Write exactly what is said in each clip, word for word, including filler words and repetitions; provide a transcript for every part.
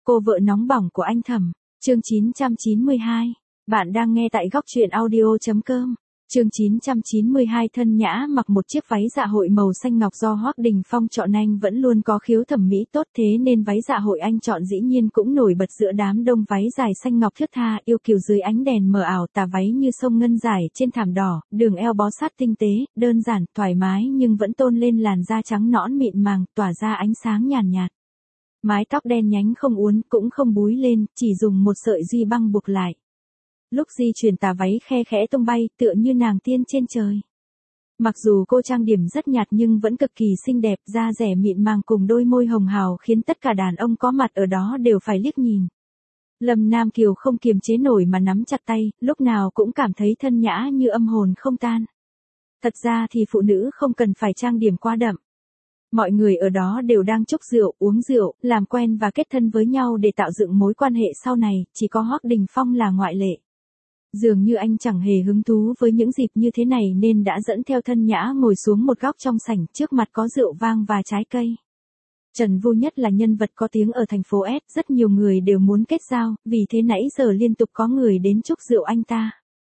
Cô vợ nóng bỏng của anh Thẩm, chương chín trăm chín mươi hai. Bạn đang nghe tại góc truyện audio.com. Chương chín trăm chín mươi hai. Thân Nhã mặc một chiếc váy dạ hội màu xanh ngọc do Hoắc Đình Phong chọn. Anh vẫn luôn có khiếu thẩm mỹ tốt, thế nên váy dạ hội anh chọn dĩ nhiên cũng nổi bật giữa đám đông. Váy dài xanh ngọc thướt tha, yêu kiều dưới ánh đèn mờ ảo, tà váy như sông ngân dài trên thảm đỏ, đường eo bó sát tinh tế, đơn giản, thoải mái nhưng vẫn tôn lên làn da trắng nõn mịn màng, tỏa ra ánh sáng nhàn nhạt, nhạt. Mái tóc đen nhánh không uốn, cũng không búi lên, chỉ dùng một sợi duy băng buộc lại. Lúc di chuyển tà váy khe khẽ tung bay, tựa như nàng tiên trên trời. Mặc dù cô trang điểm rất nhạt nhưng vẫn cực kỳ xinh đẹp, da dẻ mịn màng cùng đôi môi hồng hào khiến tất cả đàn ông có mặt ở đó đều phải liếc nhìn. Lâm Nam Kiều không kiềm chế nổi mà nắm chặt tay, lúc nào cũng cảm thấy Thân Nhã như âm hồn không tan. Thật ra thì phụ nữ không cần phải trang điểm quá đậm. Mọi người ở đó đều đang chúc rượu, uống rượu, làm quen và kết thân với nhau để tạo dựng mối quan hệ sau này, chỉ có Hoắc Đình Phong là ngoại lệ. Dường như anh chẳng hề hứng thú với những dịp như thế này nên đã dẫn theo Thân Nhã ngồi xuống một góc trong sảnh, trước mặt có rượu vang và trái cây. Trần Vu Nhất là nhân vật có tiếng ở thành phố S, rất nhiều người đều muốn kết giao, vì thế nãy giờ liên tục có người đến chúc rượu anh ta.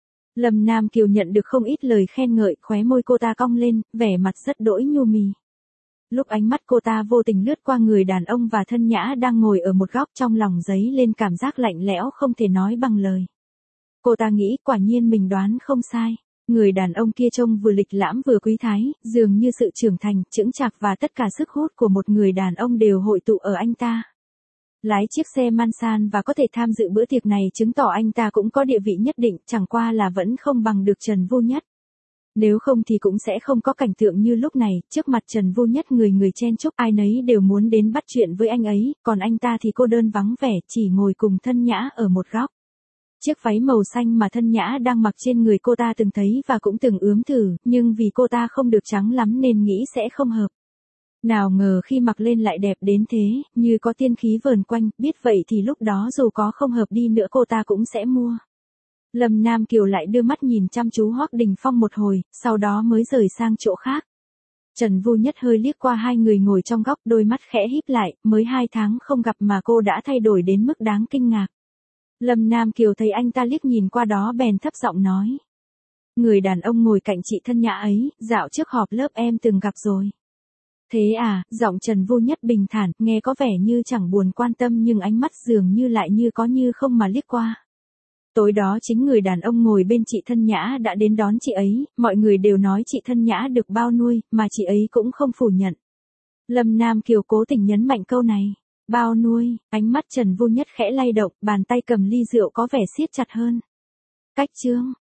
Lâm Nam Kiều nhận được không ít lời khen ngợi, khóe môi cô ta cong lên, vẻ mặt rất đỗi nhu mì. Lúc ánh mắt cô ta vô tình lướt qua người đàn ông và Thân Nhã đang ngồi ở một góc, trong lòng dấy lên cảm giác lạnh lẽo không thể nói bằng lời. Cô ta nghĩ quả nhiên mình đoán không sai. Người đàn ông kia trông vừa lịch lãm vừa quý thái, dường như sự trưởng thành, chững chạc và tất cả sức hút của một người đàn ông đều hội tụ ở anh ta. Lái chiếc xe Mansan và có thể tham dự bữa tiệc này chứng tỏ anh ta cũng có địa vị nhất định, chẳng qua là vẫn không bằng được Trần Vu Nhất. Nếu không thì cũng sẽ không có cảnh tượng như lúc này, trước mặt Trần Vu Nhất người người chen chúc, ai nấy đều muốn đến bắt chuyện với anh ấy, còn anh ta thì cô đơn vắng vẻ, chỉ ngồi cùng Thân Nhã ở một góc. Chiếc váy màu xanh mà Thân Nhã đang mặc trên người cô ta từng thấy và cũng từng ướm thử, nhưng vì cô ta không được trắng lắm nên nghĩ sẽ không hợp. Nào ngờ khi mặc lên lại đẹp đến thế, như có tiên khí vờn quanh, biết vậy thì lúc đó dù có không hợp đi nữa cô ta cũng sẽ mua. Lâm Nam Kiều lại đưa mắt nhìn chăm chú Hoắc Đình Phong một hồi, sau đó mới rời sang chỗ khác. Trần Vu Nhất hơi liếc qua hai người ngồi trong góc, đôi mắt khẽ híp lại, mới hai tháng không gặp mà cô đã thay đổi đến mức đáng kinh ngạc. Lâm Nam Kiều thấy anh ta liếc nhìn qua đó bèn thấp giọng nói. Người đàn ông ngồi cạnh chị Thân Nhã ấy, dạo trước họp lớp em từng gặp rồi. Thế à, giọng Trần Vu Nhất bình thản, nghe có vẻ như chẳng buồn quan tâm nhưng ánh mắt dường như lại như có như không mà liếc qua. Tối đó chính người đàn ông ngồi bên chị Thân Nhã đã đến đón chị ấy, mọi người đều nói chị Thân Nhã được bao nuôi, mà chị ấy cũng không phủ nhận. Lâm Nam Kiều cố tình nhấn mạnh câu này. Bao nuôi, ánh mắt Trần Vu Nhất khẽ lay động, bàn tay cầm ly rượu có vẻ siết chặt hơn. Cách chương,